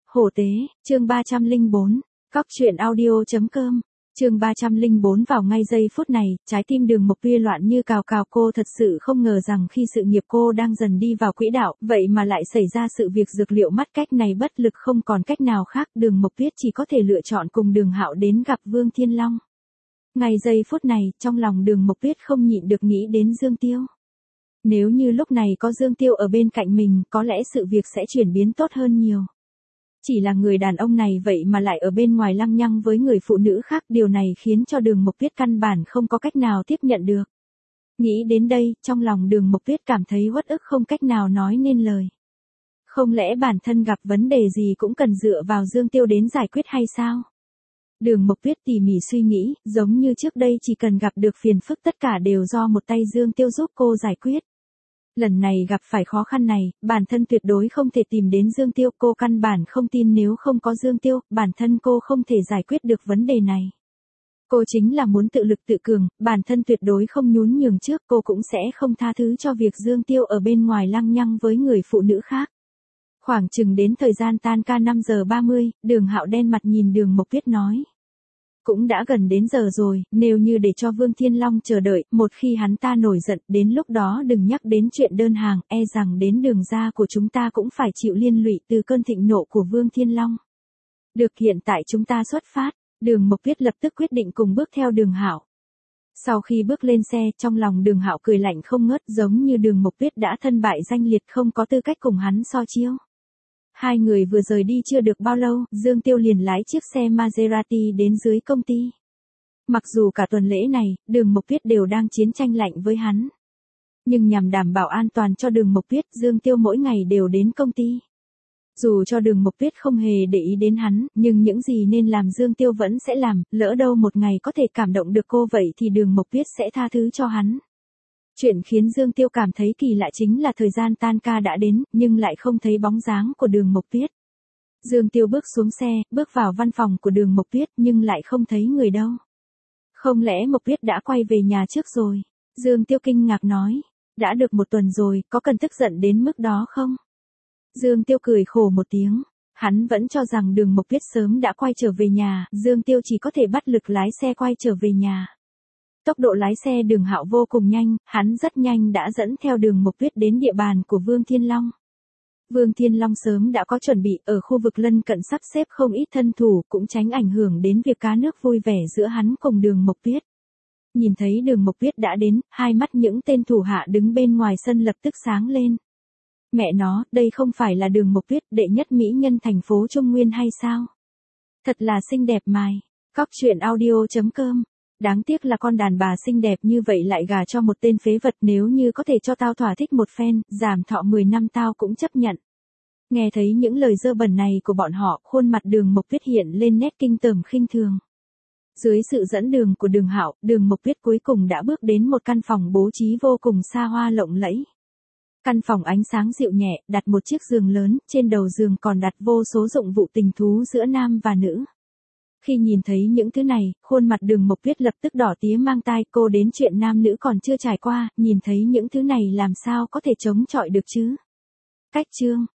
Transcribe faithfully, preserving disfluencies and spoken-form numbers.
Hổ tế, chương ba trăm lẻ bốn, Cóc truyện audio chấm com, chương ba trăm lẻ bốn. Vào ngay giây phút này, trái tim Đường Mộc Tuyết loạn như cào cào. Cô thật sự không ngờ rằng khi sự nghiệp cô đang dần đi vào quỹ đạo, vậy mà lại xảy ra sự việc dược liệu mắt cách này. Bất lực không còn cách nào khác, Đường Mộc Tuyết chỉ có thể lựa chọn cùng Đường Hạo đến gặp Vương Thiên Long. Ngay giây phút này, trong lòng Đường Mộc Tuyết không nhịn được nghĩ đến Dương Tiêu. Nếu như lúc này có Dương Tiêu ở bên cạnh mình, có lẽ sự việc sẽ chuyển biến tốt hơn nhiều. Chỉ là người đàn ông này vậy mà lại ở bên ngoài lăng nhăng với người phụ nữ khác, điều này khiến cho Đường Mộc Tuyết căn bản không có cách nào tiếp nhận được. Nghĩ đến đây, trong lòng Đường Mộc Tuyết cảm thấy uất ức không cách nào nói nên lời. Không lẽ bản thân gặp vấn đề gì cũng cần dựa vào Dương Tiêu đến giải quyết hay sao? Đường Mộc Tuyết tỉ mỉ suy nghĩ, giống như trước đây chỉ cần gặp được phiền phức tất cả đều do một tay Dương Tiêu giúp cô giải quyết. Lần này gặp phải khó khăn này, bản thân tuyệt đối không thể tìm đến Dương Tiêu. Cô căn bản không tin nếu không có Dương Tiêu, bản thân cô không thể giải quyết được vấn đề này. Cô chính là muốn tự lực tự cường, bản thân tuyệt đối không nhún nhường trước. Cô cũng sẽ không tha thứ cho việc Dương Tiêu ở bên ngoài lăng nhăng với người phụ nữ khác. Khoảng chừng đến thời gian tan ca năm giờ ba mươi, Đường Hạo đen mặt nhìn Đường Mộc Tuyết nói. Cũng đã gần đến giờ rồi, nếu như để cho Vương Thiên Long chờ đợi, một khi hắn ta nổi giận, đến lúc đó đừng nhắc đến chuyện đơn hàng, e rằng đến Đường gia của chúng ta cũng phải chịu liên lụy từ cơn thịnh nộ của Vương Thiên Long. Được, hiện tại chúng ta xuất phát. Đường Mộc Tuyết lập tức quyết định cùng bước theo Đường Hạo. Sau khi bước lên xe, trong lòng Đường Hạo cười lạnh không ngớt, giống như Đường Mộc Tuyết đã thân bại danh liệt, không có tư cách cùng hắn so chiêu. Hai người vừa rời đi chưa được bao lâu, Dương Tiêu liền lái chiếc xe Maserati đến dưới công ty. Mặc dù cả tuần lễ này, Đường Mộc Tuyết đều đang chiến tranh lạnh với hắn. Nhưng nhằm đảm bảo an toàn cho Đường Mộc Tuyết, Dương Tiêu mỗi ngày đều đến công ty. Dù cho Đường Mộc Tuyết không hề để ý đến hắn, nhưng những gì nên làm Dương Tiêu vẫn sẽ làm, lỡ đâu một ngày có thể cảm động được cô vậy thì Đường Mộc Tuyết sẽ tha thứ cho hắn. Chuyện khiến Dương Tiêu cảm thấy kỳ lạ chính là thời gian tan ca đã đến, nhưng lại không thấy bóng dáng của Đường Mộc Tuyết. Dương Tiêu bước xuống xe, bước vào văn phòng của Đường Mộc Tuyết nhưng lại không thấy người đâu. Không lẽ Mộc Tuyết đã quay về nhà trước rồi? Dương Tiêu kinh ngạc nói. Đã được một tuần rồi, có cần tức giận đến mức đó không? Dương Tiêu cười khổ một tiếng. Hắn vẫn cho rằng Đường Mộc Tuyết sớm đã quay trở về nhà, Dương Tiêu chỉ có thể bắt lực lái xe quay trở về nhà. Tốc độ lái xe Đường Hạo vô cùng nhanh, hắn rất nhanh đã dẫn theo Đường Mộc Tuyết đến địa bàn của Vương Thiên Long. Vương Thiên Long sớm đã có chuẩn bị, ở khu vực lân cận sắp xếp không ít thân thủ, cũng tránh ảnh hưởng đến việc cá nước vui vẻ giữa hắn cùng Đường Mộc Tuyết. Nhìn thấy Đường Mộc Tuyết đã đến, hai mắt những tên thủ hạ đứng bên ngoài sân lập tức sáng lên. Mẹ nó, đây không phải là Đường Mộc Tuyết, đệ nhất mỹ nhân thành phố Trung Nguyên hay sao? Thật là xinh đẹp mài. Cóc truyện audio chấm com. Đáng tiếc là con đàn bà xinh đẹp như vậy lại gả cho một tên phế vật, nếu như có thể cho tao thỏa thích một phen, giảm thọ mười năm tao cũng chấp nhận. Nghe thấy những lời dơ bẩn này của bọn họ, khuôn mặt Đường Mộc Tuyết hiện lên nét kinh tởm khinh thường. Dưới sự dẫn đường của Đường Hạo, Đường Mộc Tuyết cuối cùng đã bước đến một căn phòng bố trí vô cùng xa hoa lộng lẫy. Căn phòng ánh sáng dịu nhẹ, đặt một chiếc giường lớn, trên đầu giường còn đặt vô số dụng cụ tình thú giữa nam và nữ. Khi nhìn thấy những thứ này, khuôn mặt Đường Mộc Tuyết lập tức đỏ tía mang tai. Cô đến chuyện nam nữ còn chưa trải qua, nhìn thấy những thứ này làm sao có thể chống chọi được chứ? Cách chương,